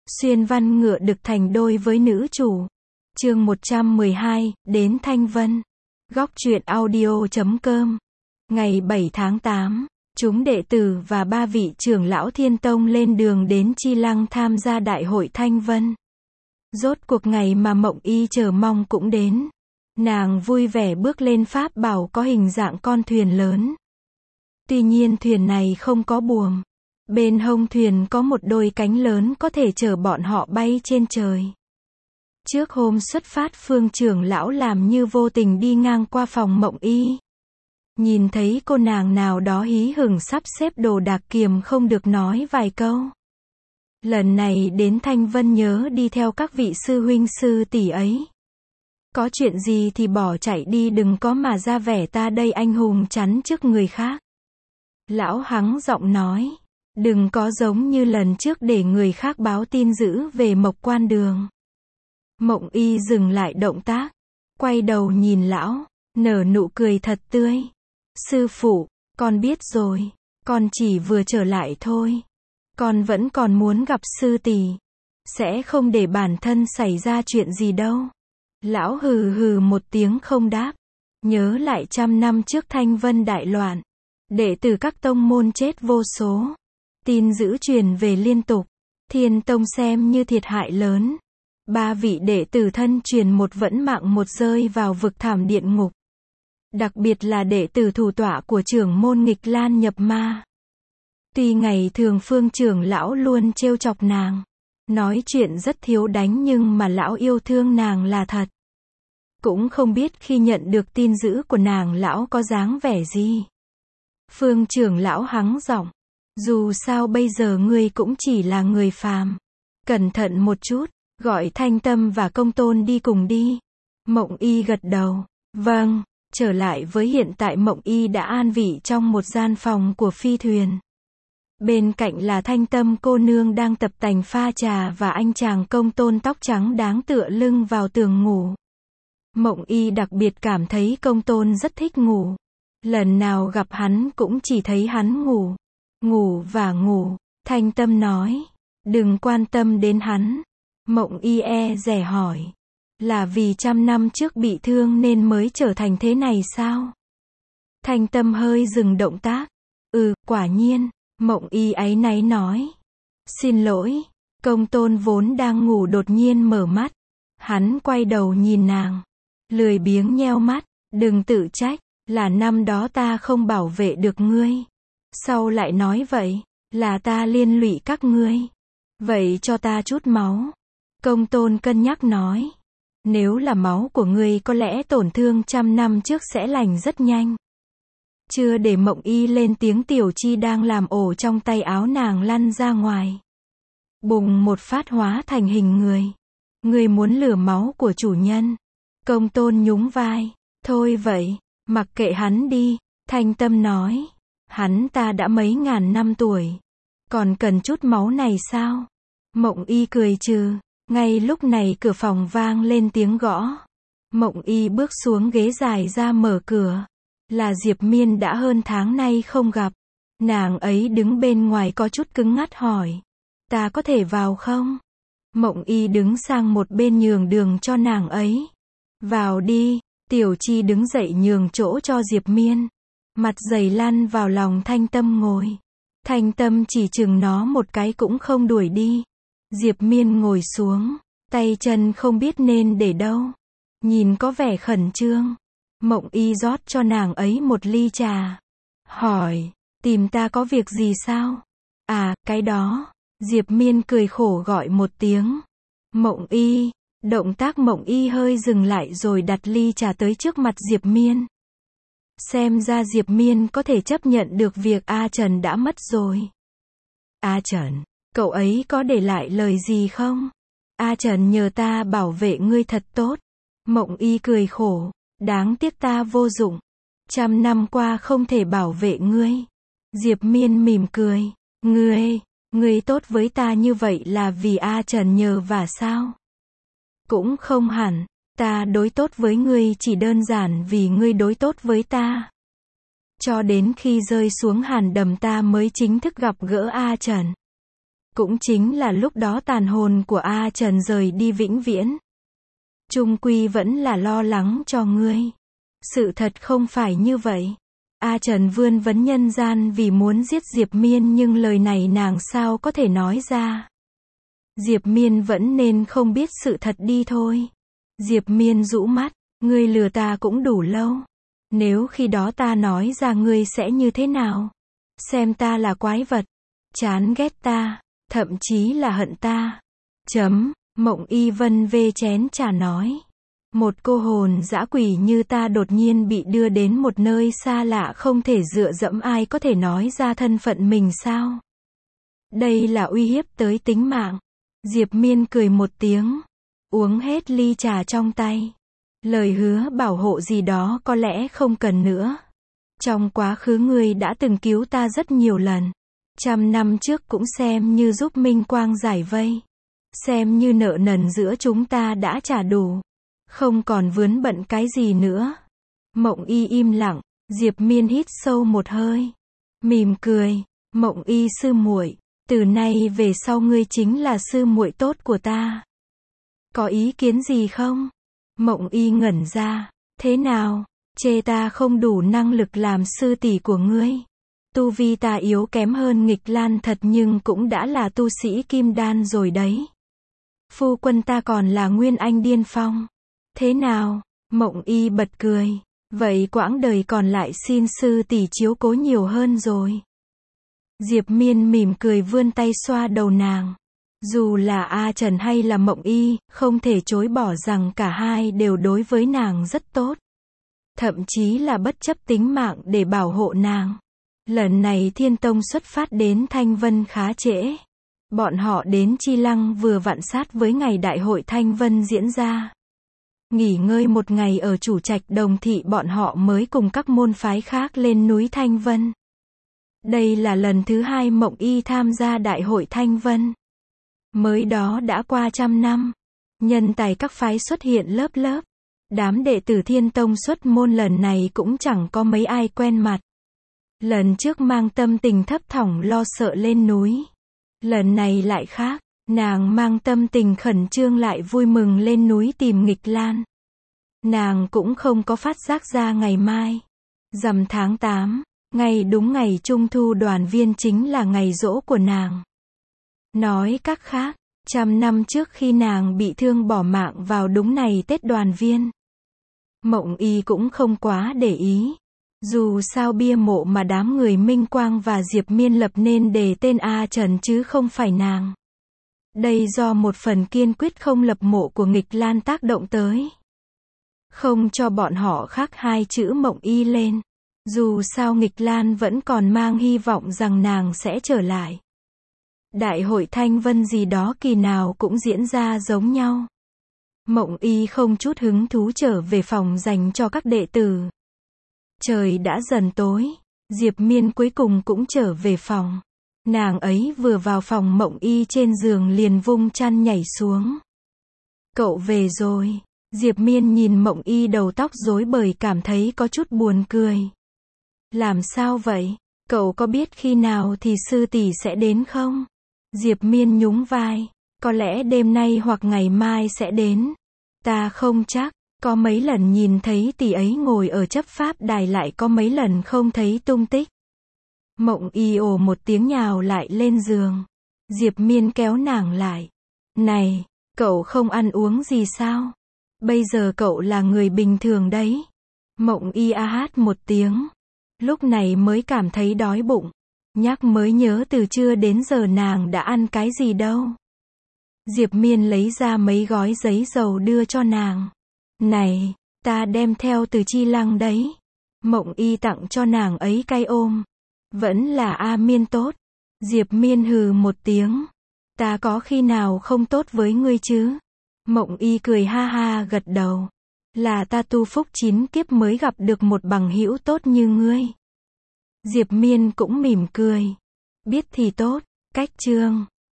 Xuyên văn ngựa đực thành đôi với nữ chủ. Chương 112, đến Thanh Vân. Góc truyện audio.com. Ngày 7 tháng 8, chúng đệ tử và 3 vị trưởng lão Thiên Tông lên đường đến Chi Lăng tham gia đại hội Thanh Vân. Rốt cuộc ngày mà Mộng Y chờ mong cũng đến. Nàng vui vẻ bước lên pháp bảo có hình dạng con thuyền lớn. Tuy nhiên thuyền này không có buồm. Bên hông thuyền có một đôi cánh lớn có thể chở bọn họ bay trên trời. Trước hôm xuất phát, Phương trưởng lão làm như vô tình đi ngang qua phòng Mộng Y. Nhìn thấy cô nàng nào đó hí hửng sắp xếp đồ đạc, kiềm không được nói vài câu. Lần này đến Thanh Vân nhớ đi theo các vị sư huynh sư tỷ ấy. Có chuyện gì thì bỏ chạy đi, đừng có mà ra vẻ ta đây anh hùng chắn trước người khác. Lão hắng giọng nói. Đừng có giống như lần trước để người khác báo tin dữ về Mộc Quan Đường. Mộng Y dừng lại động tác, quay đầu nhìn lão, nở nụ cười thật tươi. Sư phụ, con biết rồi, con chỉ vừa trở lại thôi. Con vẫn còn muốn gặp sư tỷ, sẽ không để bản thân xảy ra chuyện gì đâu. Lão hừ hừ một tiếng không đáp. Nhớ lại 100 năm trước Thanh Vân đại loạn, đệ tử các tông môn chết vô số. Tin dữ truyền về liên tục, Thiên Tông xem như thiệt hại lớn. 3 vị đệ tử thân truyền một vẫn mạng, một rơi vào vực thẳm địa ngục. Đặc biệt là đệ tử thủ tọa của trưởng môn Nghịch Lan nhập ma. Tuy ngày thường Phương trưởng lão luôn trêu chọc nàng, nói chuyện rất thiếu đánh, nhưng mà lão yêu thương nàng là thật. Cũng không biết khi nhận được tin dữ của nàng, lão có dáng vẻ gì. Phương trưởng lão hắng giọng. Dù sao bây giờ ngươi cũng chỉ là người phàm. Cẩn thận một chút, gọi Thanh Tâm và Công Tôn đi cùng đi. Mộng Y gật đầu. Vâng. Trở lại với hiện tại, Mộng Y đã an vị trong một gian phòng của phi thuyền. Bên cạnh là Thanh Tâm cô nương đang tập tành pha trà, và anh chàng Công Tôn tóc trắng đáng tựa lưng vào tường ngủ. Mộng Y đặc biệt cảm thấy Công Tôn rất thích ngủ. Lần nào gặp hắn cũng chỉ thấy hắn ngủ. Ngủ và ngủ. Thanh Tâm nói. Đừng quan tâm đến hắn. Mộng Y e dè hỏi. Là vì 100 năm trước bị thương nên mới trở thành thế này sao? Thanh Tâm hơi dừng động tác. Quả nhiên. Mộng Y áy náy nói. Xin lỗi. Công Tôn vốn đang ngủ đột nhiên mở mắt. Hắn quay đầu nhìn nàng, lười biếng nheo mắt. Đừng tự trách, là năm đó ta không bảo vệ được ngươi. Sau lại nói vậy, là ta liên lụy các ngươi. Vậy cho ta chút máu. Công Tôn cân nhắc nói. Nếu là máu của ngươi, có lẽ tổn thương 100 năm trước sẽ lành rất nhanh. Chưa để Mộng Y lên tiếng, Tiểu Chi đang làm ổ trong tay áo nàng lăn ra ngoài. Bùng một phát hóa thành hình người. Ngươi muốn lừa máu của chủ nhân. Công Tôn nhún vai. Thôi vậy, mặc kệ hắn đi. Thanh Tâm nói. Hắn ta đã mấy ngàn năm tuổi, còn cần chút máu này sao? Mộng Y cười trừ. Ngay lúc này cửa phòng vang lên tiếng gõ. Mộng Y bước xuống ghế dài ra mở cửa. Là Diệp Miên, đã hơn tháng nay không gặp. Nàng ấy đứng bên ngoài có chút cứng ngắt hỏi. Ta có thể vào không? Mộng Y đứng sang một bên nhường đường cho nàng ấy. Vào đi. Tiểu Chi đứng dậy nhường chỗ cho Diệp Miên. Mặt dày lăn vào lòng Thanh Tâm ngồi. Thanh Tâm chỉ chừng nó một cái cũng không đuổi đi. Diệp Miên ngồi xuống, tay chân không biết nên để đâu. Nhìn có vẻ khẩn trương. Mộng Y rót cho nàng ấy một ly trà. Hỏi, tìm ta có việc gì sao? À, cái đó. Diệp Miên cười khổ gọi một tiếng. Mộng Y. Động tác Mộng Y hơi dừng lại rồi đặt ly trà tới trước mặt Diệp Miên. Xem ra Diệp Miên có thể chấp nhận được việc A Trần đã mất rồi. A Trần, cậu ấy có để lại lời gì không? A Trần nhờ ta bảo vệ ngươi thật tốt. Mộng Y cười khổ. Đáng tiếc ta vô dụng. 100 năm qua không thể bảo vệ ngươi. Diệp Miên mỉm cười. Ngươi tốt với ta như vậy là vì A Trần nhờ vả sao? Cũng không hẳn. Ta đối tốt với ngươi chỉ đơn giản vì ngươi đối tốt với ta. Cho đến khi rơi xuống hàn đầm ta mới chính thức gặp gỡ A Trần. Cũng chính là lúc đó tàn hồn của A Trần rời đi vĩnh viễn. Chung quy vẫn là lo lắng cho ngươi. Sự thật không phải như vậy. A Trần vươn vấn nhân gian vì muốn giết Diệp Miên, nhưng lời này nàng sao có thể nói ra. Diệp Miên vẫn nên không biết sự thật đi thôi. Diệp Miên rũ mắt, ngươi lừa ta cũng đủ lâu. Nếu khi đó ta nói ra ngươi sẽ như thế nào? Xem ta là quái vật, chán ghét ta, thậm chí là hận ta. Mộng Y vân vê chén trà nói. Một cô hồn dã quỷ như ta đột nhiên bị đưa đến một nơi xa lạ, không thể dựa dẫm, ai có thể nói ra thân phận mình sao? Đây là uy hiếp tới tính mạng. Diệp Miên cười một tiếng, uống hết ly trà trong tay. Lời hứa bảo hộ gì đó có lẽ không cần nữa. Trong quá khứ ngươi đã từng cứu ta rất nhiều lần. 100 năm trước cũng xem như giúp Minh Quang giải vây. Xem như nợ nần giữa chúng ta đã trả đủ. Không còn vướng bận cái gì nữa. Mộng Y im lặng, Diệp Miên hít sâu một hơi. Mỉm cười, Mộng Y sư muội, từ nay về sau ngươi chính là sư muội tốt của ta. Có ý kiến gì không? Mộng Y ngẩn ra, thế nào, chê ta không đủ năng lực làm sư tỷ của ngươi? Tu vi ta yếu kém hơn Nghịch Lan thật, nhưng cũng đã là tu sĩ kim đan rồi đấy. Phu quân ta còn là nguyên anh điên phong. Thế nào? Mộng Y bật cười. Vậy quãng đời còn lại xin sư tỷ chiếu cố nhiều hơn rồi. Diệp Miên mỉm cười vươn tay xoa đầu nàng. Dù là A Trần hay là Mộng Y, không thể chối bỏ rằng cả hai đều đối với nàng rất tốt. Thậm chí là bất chấp tính mạng để bảo hộ nàng. Lần này Thiên Tông xuất phát đến Thanh Vân khá trễ. Bọn họ đến Chi Lăng vừa vặn sát với ngày đại hội Thanh Vân diễn ra. Nghỉ ngơi một ngày ở chủ trạch Đồng Thị, bọn họ mới cùng các môn phái khác lên núi Thanh Vân. Đây là lần thứ 2 Mộng Y tham gia đại hội Thanh Vân. Mới đó đã qua 100 năm. Nhân tài các phái xuất hiện lớp lớp. Đám đệ tử Thiên Tông xuất môn lần này cũng chẳng có mấy ai quen mặt. Lần trước mang tâm tình thấp thỏm lo sợ lên núi. Lần này lại khác, nàng mang tâm tình khẩn trương lại vui mừng lên núi tìm Nghịch Lan. Nàng cũng không có phát giác ra ngày mai, rằm tháng 8, ngày đúng ngày Trung thu đoàn viên chính là ngày giỗ của nàng. Nói cách khác, 100 năm trước khi nàng bị thương bỏ mạng vào đúng ngày Tết đoàn viên. Mộng Y cũng không quá để ý. Dù sao bia mộ mà đám người Minh Quang và Diệp Miên lập nên đề tên A Trần chứ không phải nàng. Đây do một phần kiên quyết không lập mộ của Nghịch Lan tác động tới. Không cho bọn họ khắc hai chữ Mộng Y lên. Dù sao Nghịch Lan vẫn còn mang hy vọng rằng nàng sẽ trở lại. Đại hội Thanh Vân gì đó kỳ nào cũng diễn ra giống nhau. Mộng Y không chút hứng thú trở về phòng dành cho các đệ tử. Trời đã dần tối, Diệp Miên cuối cùng cũng trở về phòng. Nàng ấy vừa vào phòng, Mộng Y trên giường liền vung chăn nhảy xuống. Cậu về rồi. Diệp Miên nhìn Mộng Y đầu tóc rối bời cảm thấy có chút buồn cười. Làm sao vậy? Cậu có biết khi nào thì sư tỷ sẽ đến không? Diệp Miên nhún vai. Có lẽ đêm nay hoặc ngày mai sẽ đến. Ta không chắc. Có mấy lần nhìn thấy tỷ ấy ngồi ở chấp pháp đài, lại có mấy lần không thấy tung tích. Mộng Y ồ một tiếng nhào lại lên giường. Diệp Miên kéo nàng lại. Này, cậu không ăn uống gì sao? Bây giờ cậu là người bình thường đấy. Mộng Y a hát một tiếng. Lúc này mới cảm thấy đói bụng. Nhắc mới nhớ từ trưa đến giờ nàng đã ăn cái gì đâu. Diệp Miên lấy ra mấy gói giấy dầu đưa cho nàng. Này, ta đem theo từ Chi Lăng đấy. Mộng Y tặng cho nàng ấy cái ôm. Vẫn là A Miên tốt. Diệp Miên hừ một tiếng. Ta có khi nào không tốt với ngươi chứ? Mộng Y cười ha ha gật đầu. Là ta tu phúc 9 kiếp mới gặp được một bằng hữu tốt như ngươi. Diệp Miên cũng mỉm cười. Biết thì tốt. Cách chương